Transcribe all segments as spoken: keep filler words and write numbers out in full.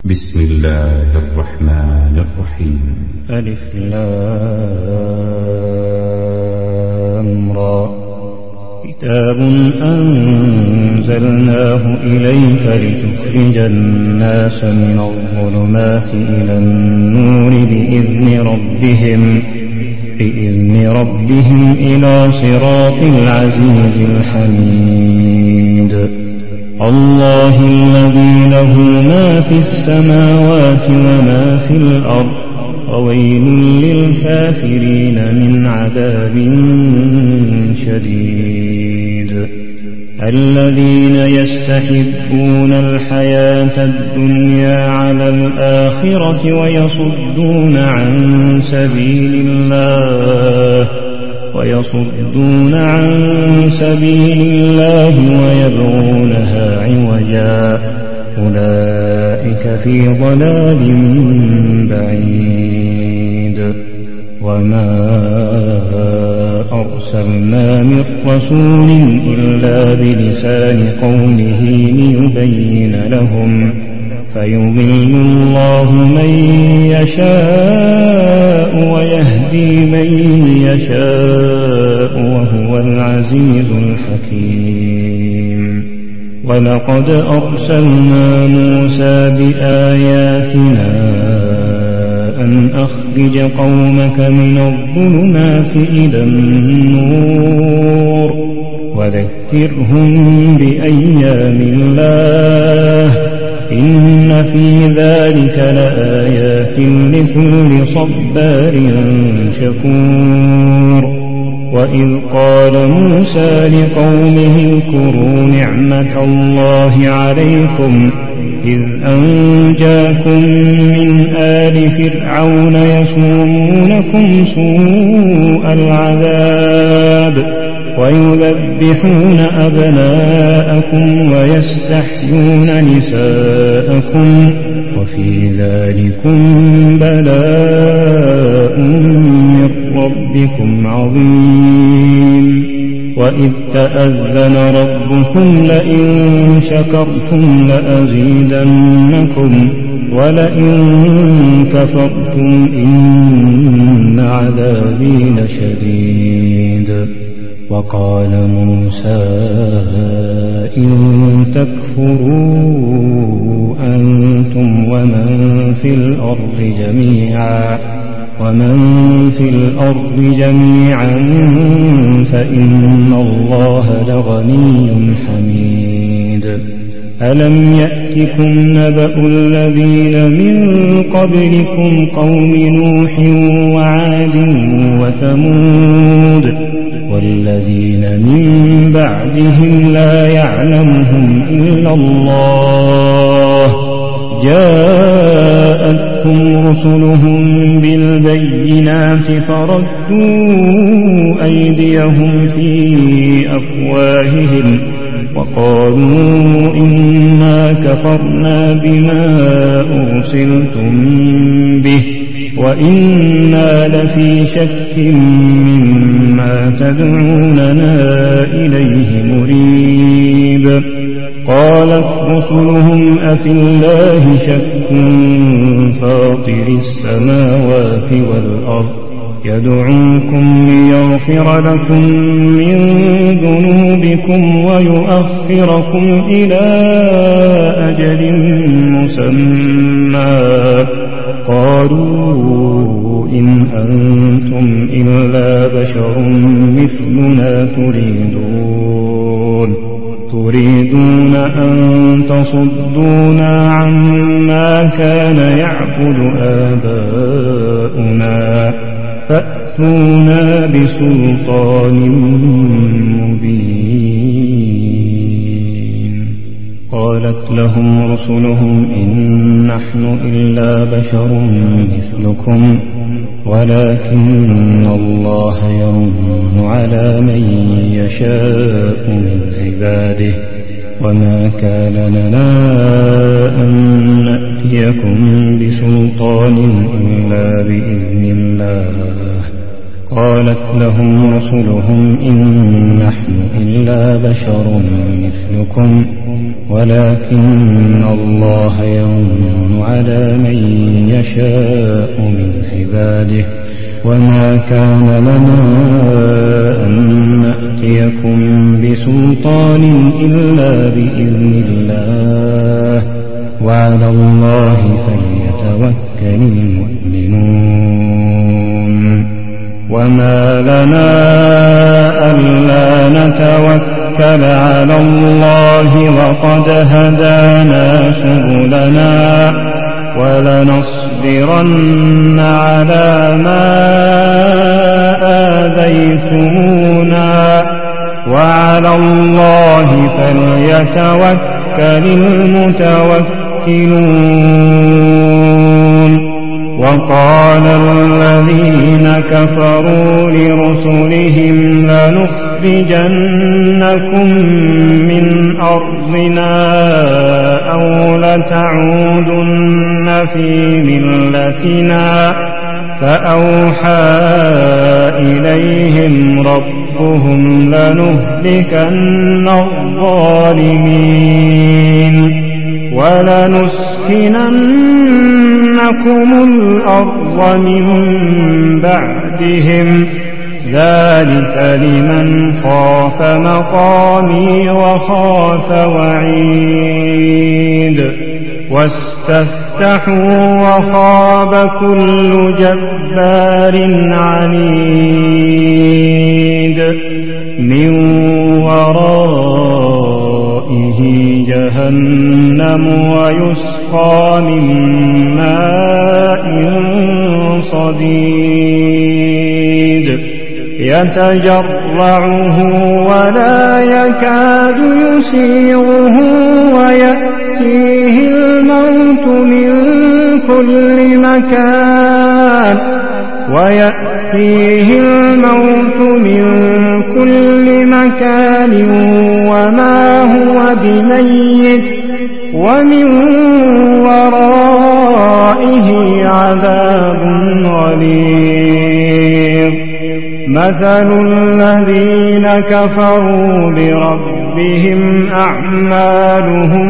بسم الله الرحمن الرحيم. ألف لام را. كتاب أنزلناه إليك لتخرج الناس من الظلمات إلى النور بإذن ربهم بإذن ربهم إلى صراط العزيز الحميد. الله الذي له ما في السماوات وما في الأرض وويل للكافرين من عذاب شديد. الذين يستحبون الحياة الدنيا على الآخرة ويصدون عن سبيل الله ويصدون عن سبيل الله ويبغونها عوجا أولئك في ضلال بعيد. وما أرسلنا من رسول إلا بلسان قومه ليبين لهم فيضل الله من يشاء ويهدي من يشاء وهو العزيز الحكيم. ولقد أرسلنا موسى بآياتنا أن أخرج قومك من الظلمات إلى النور وذكرهم بأيام الله إن في ذلك لآيات لكل صبار شكور. وإذ قال موسى لقومه اذكروا نعمة الله عليكم إذ أنجاكم من آل فرعون يسومونكم سوء العذاب ويذبحون أبناءكم ويستحيون نساءكم وفي ذلكم بلاء من ربكم عظيم. وإذ تأذن ربكم لئن شكرتم لأزيدنكم ولئن كفرتم إن عذابي لشديد. وقال موسى إن تكفروا أنتم ومن في الأرض جميعا ومن في الأرض جميعا فإن الله لغني حميد. ألم يأتكم نبأ الذين من قبلكم قوم نوح وعاد وثمود والذين من بعدهم لا يعلمهم إلا الله جاءتهم رسلهم بالبينات فردوا أيديهم في أفواههم وقالوا إنا كفرنا بما أرسلتم به وإنا لفي شك مما تدعوننا إليه مريب. قالت رسلهم أفي الله شك فاطر السماوات والأرض يدعوكم ليغفر لكم من ذنوبكم ويؤخركم إلى أجل مسمى قالوا إن أنتم إلا بشر مثلنا تريدون تريدون أن تصدونا عما كان يعبد آباؤنا فأتونا بسلطان مبين. قالت لهم رسلهم إن نحن إلا بشر مثلكم ولكن الله يمن على من يشاء من عباده وما كان لنا أن نأتيكم بسلطان إلا بإذن الله قالت لهم رسلهم إن نحن إلا بشر مثلكم ولكن الله يمن على من يشاء من عباده وما كان لنا أن نأتيكم بسلطان إلا بإذن الله وعلى الله فليتوكل المؤمنون وما لنا ألا نتوكل على الله وقد هدانا سبلنا ولنصبرن على ما آذيتمونا وعلى الله فليتوكل المتوكلون وقال الذين كفروا لرسلهم لنخرجنكم من أرضنا أو لتعودن في ملتنا فأوحى إليهم ربهم لنهلكن الظالمين ولنسكننكم الأرض من بعدهم ذلك لمن خاف مقامي وخاف وعيد واستفتحوا وخاب كل جبار عنيد من ورائه جهنم ويسقى من ماء صديد يتجرعه ولا يكاد يسيغه ويأتيه الموت من كل مكان ويأتيه الموت من كل مكان وما هو بميت ومن ورائه عذاب غليظ مثل الذين كفروا بربهم أعمالهم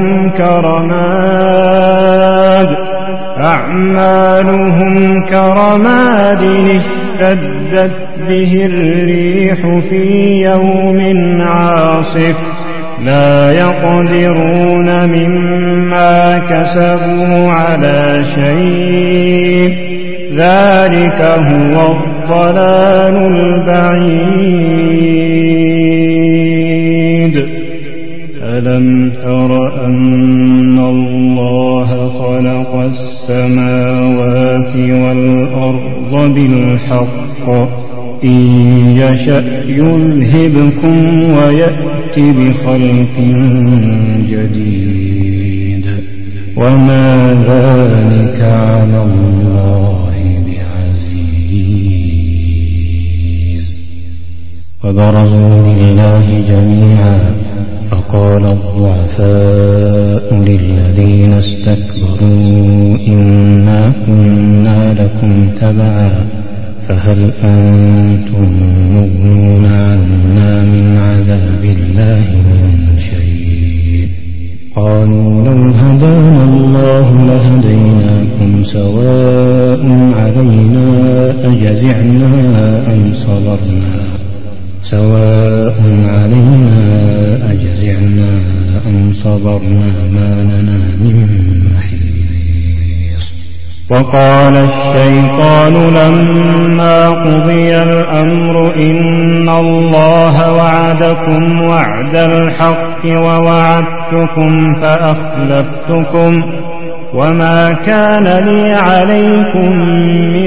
كرماد أعمالهم كرماد اشتدت به الريح في يوم عاصف لا يقدرون مما كسبوا على شيء ذلك هو الضلال البعيد ألم تر أن الله خلق السماوات والأرض بالحق إن يشأ يذهبكم ويأت بخلق جديد وما ذلك على الله بعزيز وبرزوا لله جميعا فقال الضعفاء للذين استكبروا إنا كنا لكم تبعا فهل أنتم مغنون عنا من عذاب الله من شيء قالوا لو هدانا الله لهديناكم سواء علينا أجزعنا أم صبرنا سواء علينا أجزعنا أم صبرنا ما لنا من محيص وقال الشيطان لما قضي الأمر إن الله وعدكم وعد الحق ووعدتكم فأخلفتكم وما كان لي عليكم من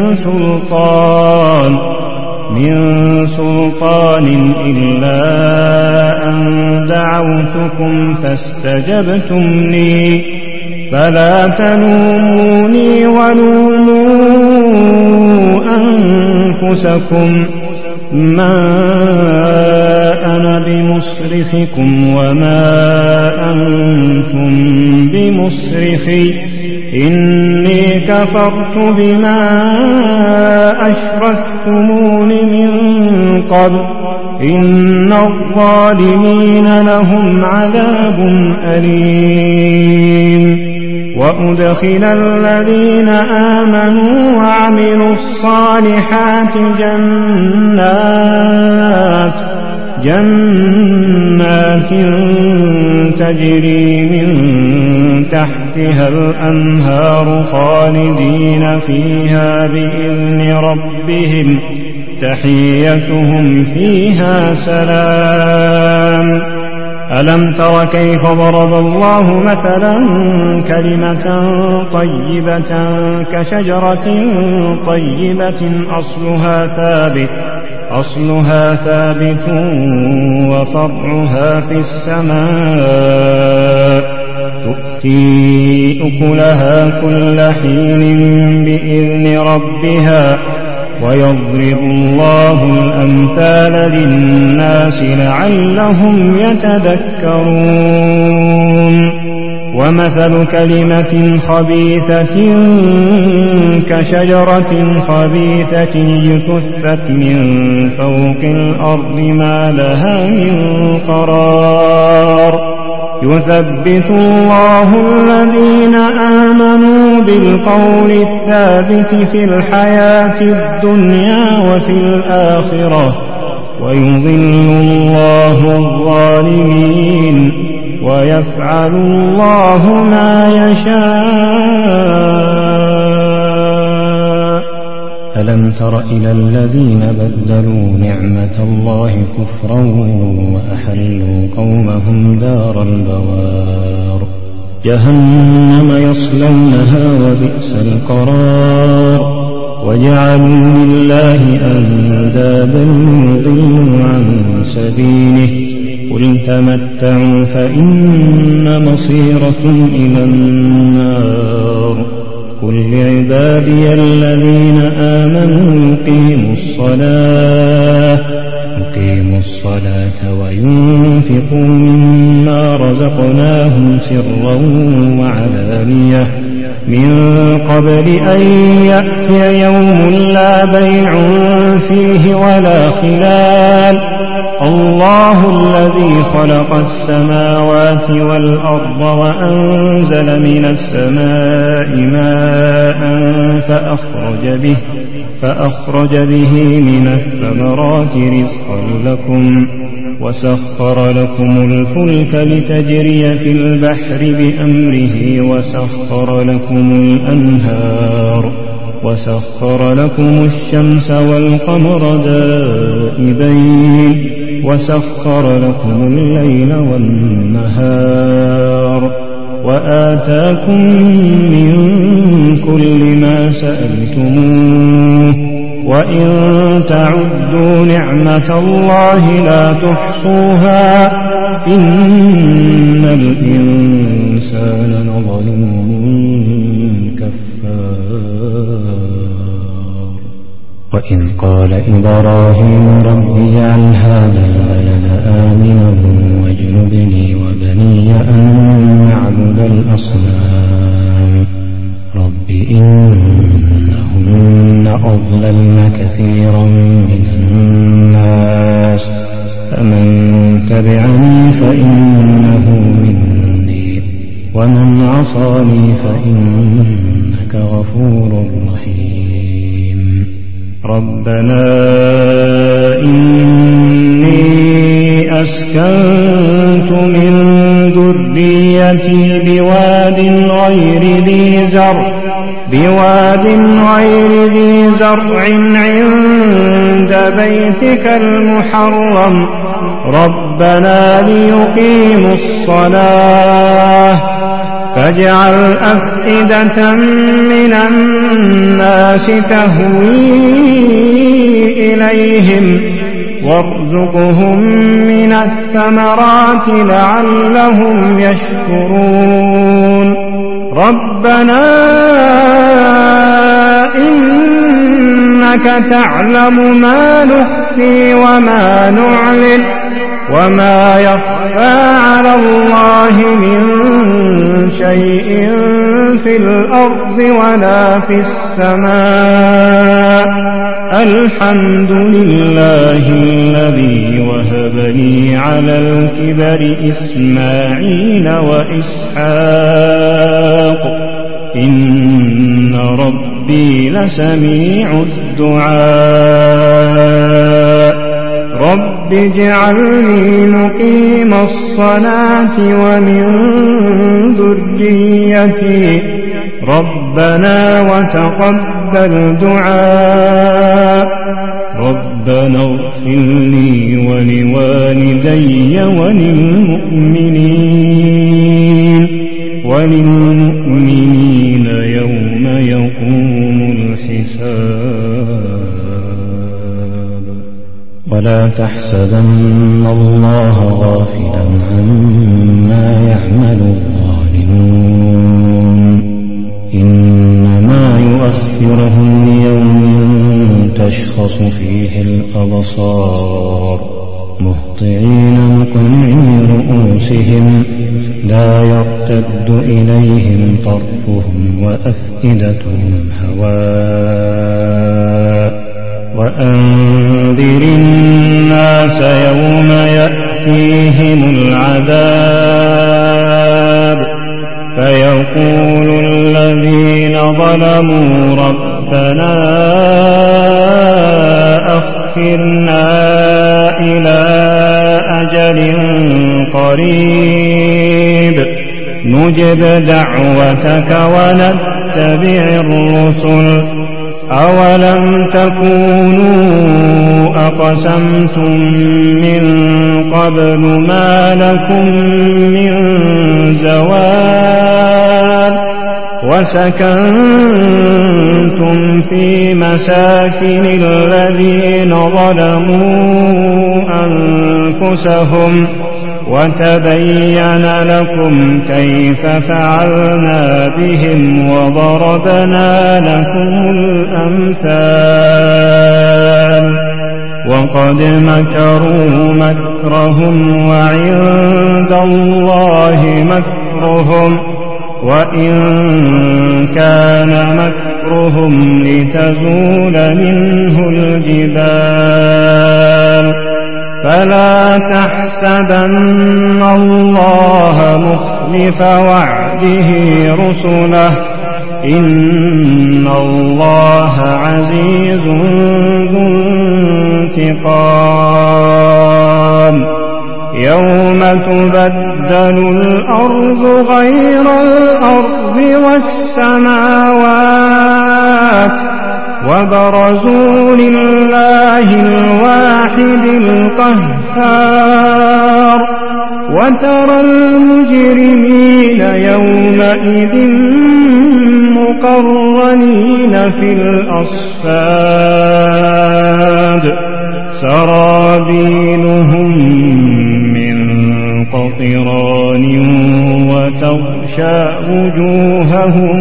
سلطان من سلطان إلا أن دعوتكم فاستجبتم لي فلا تلوموني ولوموا أنفسكم ما أنا بمصرخكم وما أنتم بمصرخي إني كفرت بما أشركتمون من قبل إن الظالمين لهم عذاب أليم وأدخل الذين آمنوا وعملوا الصالحات جنات جنات تجري من تحتها الأنهار خالدين فيها بإذن ربهم تحيتهم فيها سلام ألم تر كيف ضرب الله مثلا كلمة طيبة كشجرة طيبة أصلها ثابت أصلها ثابت وفرعها في السماء تؤتي أكلها كل حين بإذن ربها ويضرب الله الأمثال للناس لعلهم يتذكرون ومثل كلمة خبيثة كشجرة خبيثة اجتثت من فوق الأرض ما لها من قرار يثبت الله الذين آمنوا بالقول الثابت في الحياة الدنيا وفي الآخرة ويضل الله الظالمين ويفعل الله ما يشاء ألم تر إلى الذين بدلوا نعمة الله كفرا وأحلوا قومهم دار البوار جهنم يصلونها وبئس القرار وجعلوا لله أندادا ليضلوا عن سبيله قل تمتعوا فإن مصيركم إلى النار قل لعبادي الذين آمنوا يقيموا الصلاة يقيموا الصلاة وينفقوا مما رزقناهم سرا وعلانية من قبل أن يأتي يوم لا بيع فيه ولا خلال الله الذي خلق السماوات والأرض وأنزل من السماء ماء فأخرج به فأخرج به من الثمرات رزقا لكم وسخر لكم الفلك لتجري في البحر بأمره وسخر لكم الأنهار وسخر لكم الشمس والقمر دائبين وسخر لكم الليل والنهار وآتاكم من كل ما سألتموه وإن تعدوا نعمة الله لا تحصوها إن الإنسان لظلوم كفار وإذ قال إبراهيم رب اجعل هذا البلد آمنا واجنبني وبني أن نعبد الأصنام رب إنهن أضللن كثيرا من الناس فمن تبعني فإنه مني ومن عصاني فإنك غفور رحيم ربنا إني أسكنت من ذريتي بواد غير ذي زرع بواد غير ذي زرع عند بيتك المحرم ربنا ليقيموا الصلاة فاجعل أفئدة من الناس تهوي إليهم وارزقهم من الثمرات لعلهم يشكرون ربنا إنك تعلم ما نخفي وما نعلن وما يخفى على الله من شيء في الأرض ولا في السماء. الحمد لله الذي وهب لي على الكبر إسماعيل وإسحاق إن ربي لسميع الدعاء. رب اجعلني مقيم الصلاة ومن ذريتي ربنا وتقبل دعاء. ربنا اغفر لي ولوالدي وللمؤمنين وللمؤمنين يوم يقوم الحساب. ولا تحسبن الله غافلا عما يعمل الظالمون إنما يؤخرهم ليوم تشخص فيه الأبصار مهطعين مقنعي رؤوسهم لا يرتد إليهم طرفهم وأفئدتهم هواء. وأنذر الناس يوم يأتيهم العذاب فيقول الذين ظلموا ربنا أخرنا إلى أجل قريب نجب دعوتك ونتبع الرسل أولم تكونوا أقسمتم من قبل ما لكم من زوال وسكنتم في مساكن الذين ظلموا أنفسهم وتبين لكم كيف فعلنا بهم وضربنا لكم الأمثال. وقد مكروا مكرهم وعند الله مكرهم وإن كان مكرهم لتزول منه الجبال. فلا تحسبن الله مخلف وعده رسله إن الله عزيز ذو انتقام. يوم تبدل الأرض غير الأرض والسماوات وبرزوا لله الواحد القهار. وترى المجرمين يومئذ مقرنين في الأصفاد سرابيلهم من قطران وتغشى وجوههم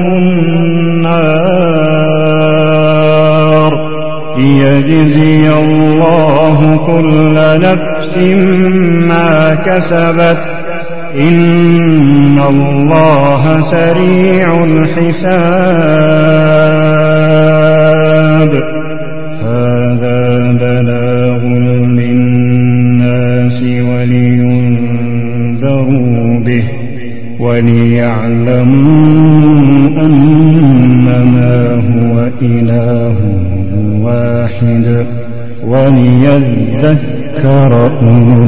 النار. ليجزي الله كل نفس ما كسبت إن الله سريع الحساب. هذا بلاغ للناس ولينذروا به وليعلموا أنما هو إله واحد وليذكر أولو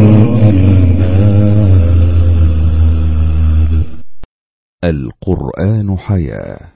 الألباب. القرآن حياة.